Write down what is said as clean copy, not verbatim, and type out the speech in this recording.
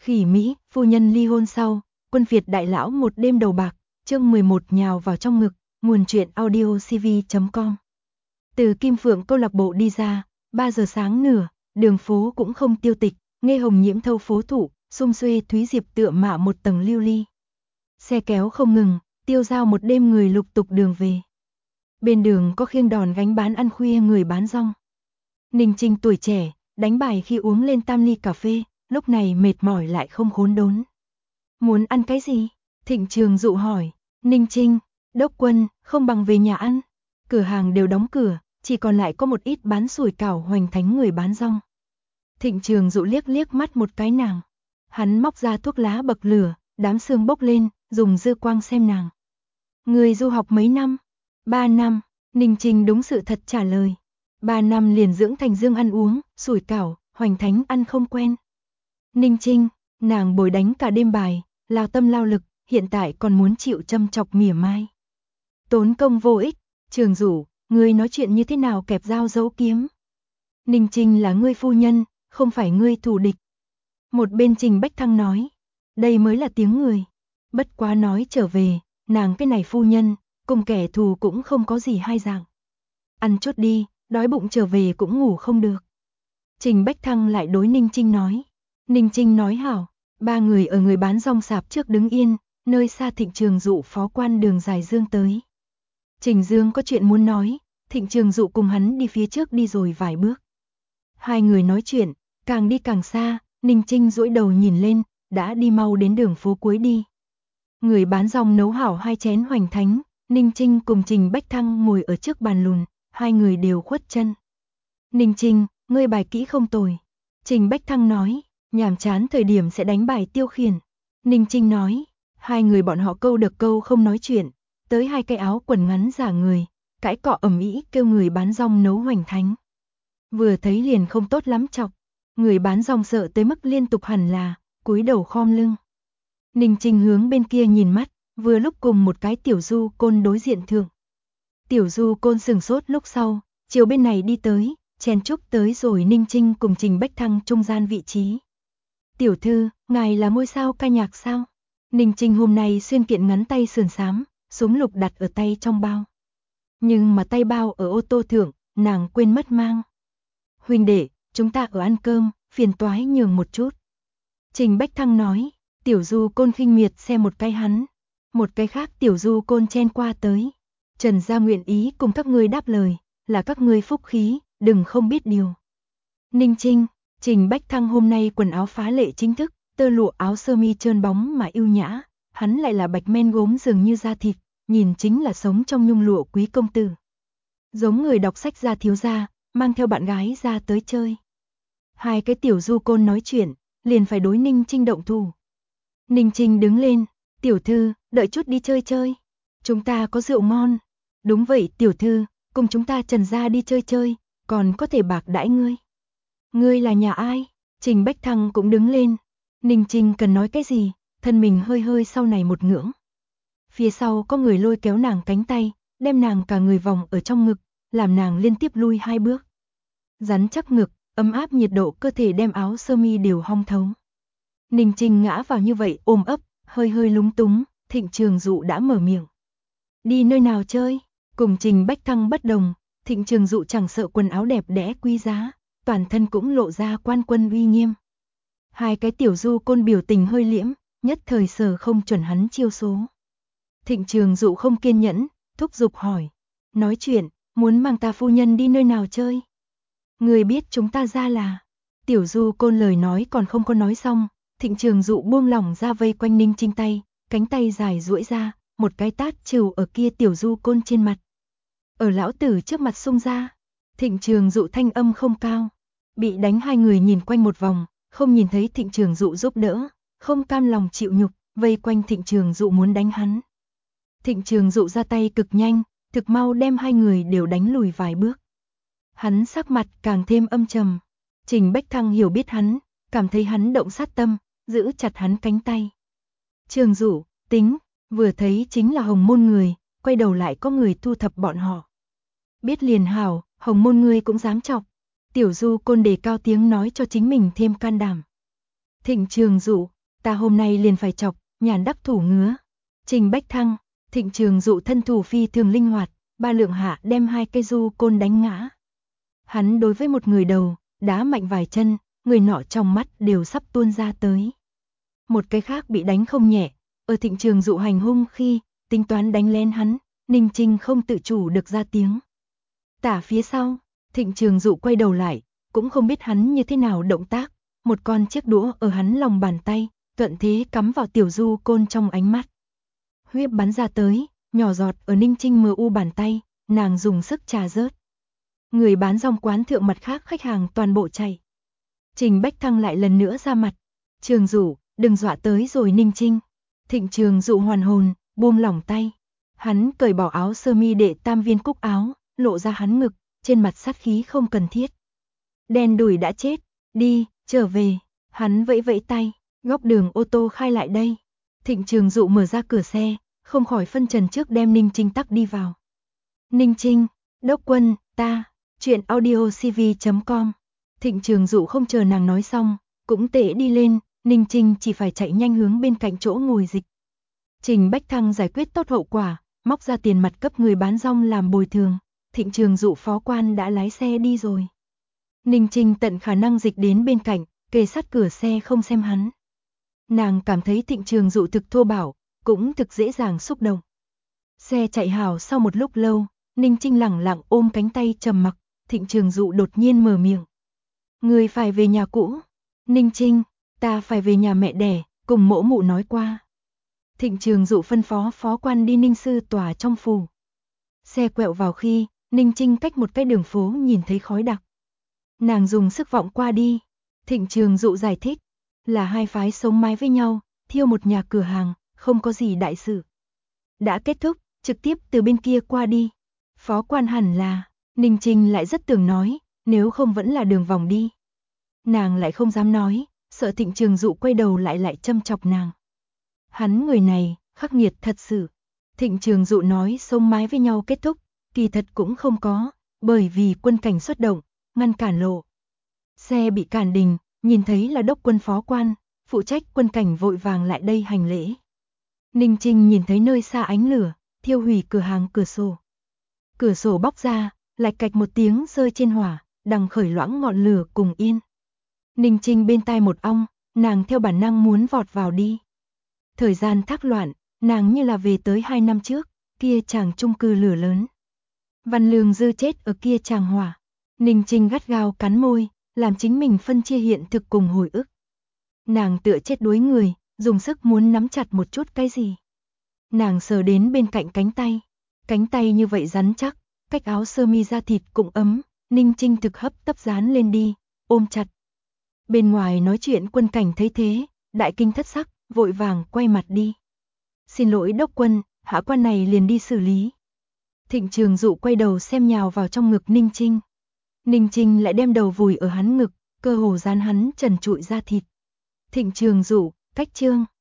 Khỉ Mỹ, phu nhân ly hôn sau, quân Việt đại lão một đêm đầu bạc, chương 11 nhào vào trong ngực, nguồn truyện audiocv.com. Từ Kim Phượng câu lạc bộ đi ra, 3 giờ sáng nửa, đường phố cũng không tiêu tịch, Nghe Hồng Nhiễm thâu phố thủ, xum xuê Thúy Diệp tựa mạ một tầng lưu ly. Xe kéo không ngừng, tiêu dao một đêm người lục tục đường về. Bên đường có khiêng đòn gánh bán ăn khuya người bán rong. Ninh Trinh tuổi trẻ, đánh bài khi uống lên tam ly cà phê, lúc này mệt mỏi lại không khốn đốn. Muốn ăn cái gì? Thịnh Trường Dụ hỏi. Ninh Trinh, Đốc Quân, không bằng về nhà ăn. Cửa hàng đều đóng cửa, chỉ còn lại có một ít bán sủi cảo hoành thánh người bán rong. Thịnh Trường Dụ liếc liếc mắt một cái nàng. Hắn móc ra thuốc lá bậc lửa, đám sương bốc lên, dùng dư quang xem nàng. Người du học mấy năm? 3 năm, Ninh Trinh đúng sự thật trả lời. 3 năm liền dưỡng thành dương ăn uống, sủi cảo, hoành thánh ăn không quen. Ninh Trinh, nàng bồi đánh cả đêm bài, lao tâm lao lực, hiện tại còn muốn chịu châm chọc mỉa mai. Tốn công vô ích. Trường Dụ, ngươi nói chuyện như thế nào kẹp dao giấu kiếm? Ninh Trinh là ngươi phu nhân, không phải ngươi thù địch. Một bên Trình Bách Thăng nói, đây mới là tiếng người. Bất quá nói trở về, nàng cái này phu nhân, cùng kẻ thù cũng không có gì hai dạng. Ăn chút đi, đói bụng trở về cũng ngủ không được. Trình Bách Thăng lại đối Ninh Trinh nói. Ninh Trinh nói hảo, 3 người ở người bán rong sạp trước đứng yên, nơi xa Thịnh Trường Dụ phó quan Đường Dài Dương tới. Trình Dương có chuyện muốn nói, Thịnh Trường Dụ cùng hắn đi phía trước đi rồi vài bước. Hai người nói chuyện, càng đi càng xa, Ninh Trinh duỗi đầu nhìn lên, đã đi mau đến đường phố cuối đi. Người bán rong nấu hảo 2 chén hoành thánh, Ninh Trinh cùng Trình Bách Thăng ngồi ở trước bàn lùn, hai người đều khuất chân. Ninh Trinh, ngươi bài kỹ không tồi. Trình Bách Thăng nói, nhàm chán thời điểm sẽ đánh bài tiêu khiển. Ninh Trinh nói, hai người bọn họ câu được câu không nói chuyện, tới 2 cái áo quần ngắn giả người, cãi cọ ầm ĩ kêu người bán rong nấu hoành thánh. Vừa thấy liền không tốt lắm chọc, người bán rong sợ tới mức liên tục hẳn là, cúi đầu khom lưng. Ninh Trinh hướng bên kia nhìn mắt, vừa lúc cùng một cái tiểu du côn đối diện thượng. Tiểu du côn sừng sốt lúc sau, chiều bên này đi tới, chen chúc tới rồi Ninh Trinh cùng Trình Bách Thăng trung gian vị trí. Tiểu thư, ngài là ngôi sao ca nhạc sao? Ninh Trinh hôm nay xuyên kiện ngắn tay sườn xám, súng lục đặt ở tay trong bao. Nhưng mà tay bao ở ô tô thượng, nàng quên mất mang. Huynh đệ, chúng ta ở ăn cơm, phiền toái nhường một chút. Trình Bách Thăng nói, tiểu du côn khinh miệt xem một cái hắn. Một cái khác tiểu du côn chen qua tới. Trần gia nguyện ý cùng các ngươi đáp lời, là các ngươi phúc khí, đừng không biết điều. Ninh Trinh, Trình Bách Thăng hôm nay quần áo phá lệ chính thức, tơ lụa áo sơ mi trơn bóng mà yêu nhã, hắn lại là bạch men gốm dường như da thịt, nhìn chính là sống trong nhung lụa quý công tử. Giống người đọc sách ra thiếu gia, mang theo bạn gái ra tới chơi. Hai cái tiểu du côn nói chuyện, liền phải đối Ninh Trinh động thủ. Ninh Trinh đứng lên, tiểu thư, đợi chút đi chơi chơi. Chúng ta có rượu ngon. Đúng vậy tiểu thư, cùng chúng ta Trần gia đi chơi chơi, còn có thể bạc đãi ngươi. Ngươi là nhà ai? Trình Bách Thăng cũng đứng lên. Ninh Trinh cần nói cái gì, thân mình hơi hơi sau này một ngưỡng. Phía sau có người lôi kéo nàng cánh tay, đem nàng cả người vòng ở trong ngực, làm nàng liên tiếp lui 2 bước. Rắn chắc ngực, ấm áp nhiệt độ cơ thể đem áo sơ mi đều hong thấu. Ninh Trinh ngã vào như vậy ôm ấp, hơi hơi lúng túng, Thịnh Trường Dụ đã mở miệng. Đi nơi nào chơi? Cùng Trình Bách Thăng bất đồng, Thịnh Trường Dụ chẳng sợ quần áo đẹp đẽ quý giá, toàn thân cũng lộ ra quan quân uy nghiêm. Hai cái tiểu du côn biểu tình hơi liễm, nhất thời sở không chuẩn hắn chiêu số. Thịnh Trường Dụ không kiên nhẫn, thúc giục hỏi. Nói chuyện, muốn mang ta phu nhân đi nơi nào chơi? Người biết chúng ta ra là. Tiểu du côn lời nói còn không có nói xong, Thịnh Trường Dụ buông lỏng ra vây quanh Ninh Trinh tay, cánh tay dài duỗi ra, một cái tát trừ ở kia tiểu du côn trên mặt. Ở lão tử trước mặt xung ra. Thịnh Trường Dụ thanh âm không cao. Bị đánh hai người nhìn quanh một vòng, không nhìn thấy Thịnh Trường Dụ giúp đỡ, không cam lòng chịu nhục, vây quanh Thịnh Trường Dụ muốn đánh hắn. Thịnh Trường Dụ ra tay cực nhanh, thực mau đem hai người đều đánh lùi vài bước. Hắn sắc mặt càng thêm âm trầm. Trình Bách Thăng hiểu biết hắn, cảm thấy hắn động sát tâm, giữ chặt hắn cánh tay. Trường Dụ, tính, vừa thấy chính là Hồng Môn người, quay đầu lại có người thu thập bọn họ. Biết liền hảo, Hồng Môn người cũng dám chọc. Tiểu du côn đề cao tiếng nói cho chính mình thêm can đảm. Thịnh Trường Dụ, Ta hôm nay liền phải chọc, nhàn đắc thủ ngứa. Trình Bách Thăng, Thịnh Trường Dụ thân thủ phi thường linh hoạt, 3 lượng hạ đem 2 cây du côn đánh ngã. Hắn đối với một người đầu, đá mạnh vài chân, người nọ trong mắt đều sắp tuôn ra tới. Một cái khác bị đánh không nhẹ, ở Thịnh Trường Dụ hành hung khi, tính toán đánh lén hắn, Ninh Trinh không tự chủ được ra tiếng. Tả phía sau, Thịnh Trường Dụ quay đầu lại, cũng không biết hắn như thế nào động tác, một con chiếc đũa ở hắn lòng bàn tay, thuận thế cắm vào tiểu du côn trong ánh mắt. Huyết bắn ra tới, nhỏ giọt ở Ninh Trinh mờ u bàn tay, nàng dùng sức trà rớt. Người bán rong quán thượng mặt khác khách hàng toàn bộ chạy. Trình Bách Thăng lại lần nữa ra mặt. Trường Dụ, đừng dọa tới rồi Ninh Trinh. Thịnh Trường Dụ hoàn hồn, buông lỏng tay. Hắn cởi bỏ áo sơ mi đệ tam viên cúc áo, lộ ra hắn ngực, trên mặt sát khí không cần thiết. Đen đủi đã chết, đi, trở về. Hắn vẫy vẫy tay, góc đường ô tô khai lại đây. Thịnh Trường Dụ mở ra cửa xe, không khỏi phân trần trước đem Ninh Trinh tắc đi vào. Ninh Trinh, đốc quân, ta, chuyện audiocv.com. Thịnh Trường Dụ không chờ nàng nói xong, cũng tệ đi lên, Ninh Trinh chỉ phải chạy nhanh hướng bên cạnh chỗ ngồi dịch. Trình Bách Thăng giải quyết tốt hậu quả, móc ra tiền mặt cấp người bán rong làm bồi thường, Thịnh Trường Dụ phó quan đã lái xe đi rồi. Ninh Trinh tận khả năng dịch đến bên cạnh, kề sát cửa xe không xem hắn. Nàng cảm thấy Thịnh Trường Dụ thực thô bạo, cũng thực dễ dàng xúc động. Xe chạy hào sau một lúc lâu, Ninh Trinh lẳng lặng ôm cánh tay trầm mặc, Thịnh Trường Dụ đột nhiên mở miệng. Người phải về nhà cũ. Ninh Trinh, ta phải về nhà mẹ đẻ, cùng mỗ mụ nói qua. Thịnh Trường Dụ phân phó phó quan đi Ninh Sư tòa trong phủ. Xe quẹo vào khi, Ninh Trinh cách một cái đường phố nhìn thấy khói đặc. Nàng dùng sức vọng qua đi. Thịnh Trường Dụ giải thích, là hai phái sống mái với nhau, thiêu một nhà cửa hàng, không có gì đại sự. Đã kết thúc, trực tiếp từ bên kia qua đi. Phó quan hẳn là, Ninh Trinh lại rất tưởng nói, nếu không vẫn là đường vòng đi. Nàng lại không dám nói, sợ Thịnh Trường Dụ quay đầu lại châm chọc nàng. Hắn người này, khắc nghiệt thật sự. Thịnh Trường Dụ nói sống mái với nhau kết thúc, kỳ thật cũng không có, bởi vì quân cảnh xuất động, ngăn cản lộ. Xe bị cản đình, nhìn thấy là đốc quân phó quan, phụ trách quân cảnh vội vàng lại đây hành lễ. Ninh Trinh nhìn thấy nơi xa ánh lửa, thiêu hủy cửa hàng cửa sổ. Cửa sổ bóc ra, lạch cạch một tiếng rơi trên hỏa, đằng khởi loãng ngọn lửa cùng yên. Ninh Trinh bên tai một ong, nàng theo bản năng muốn vọt vào đi. Thời gian thác loạn, nàng như là về tới 2 năm trước, kia chàng chung cư lửa lớn. Văn Lương Dư chết ở kia chàng hỏa. Ninh Trinh gắt gao cắn môi, làm chính mình phân chia hiện thực cùng hồi ức. Nàng tựa chết đuối người, dùng sức muốn nắm chặt một chút cái gì. Nàng sờ đến bên cạnh cánh tay như vậy rắn chắc, cách áo sơ mi da thịt cũng ấm, Ninh Trinh thực hấp tấp dán lên đi, ôm chặt. Bên ngoài nói chuyện quân cảnh thấy thế, đại kinh thất sắc, vội vàng quay mặt đi. Xin lỗi đốc quân, hạ quan này liền đi xử lý. Thịnh Trường Dụ quay đầu xem nhào vào trong ngực Ninh Trinh. Ninh Trinh lại đem đầu vùi ở hắn ngực, cơ hồ dán hắn trần trụi da thịt. Thịnh Trường Dụ, cách chương.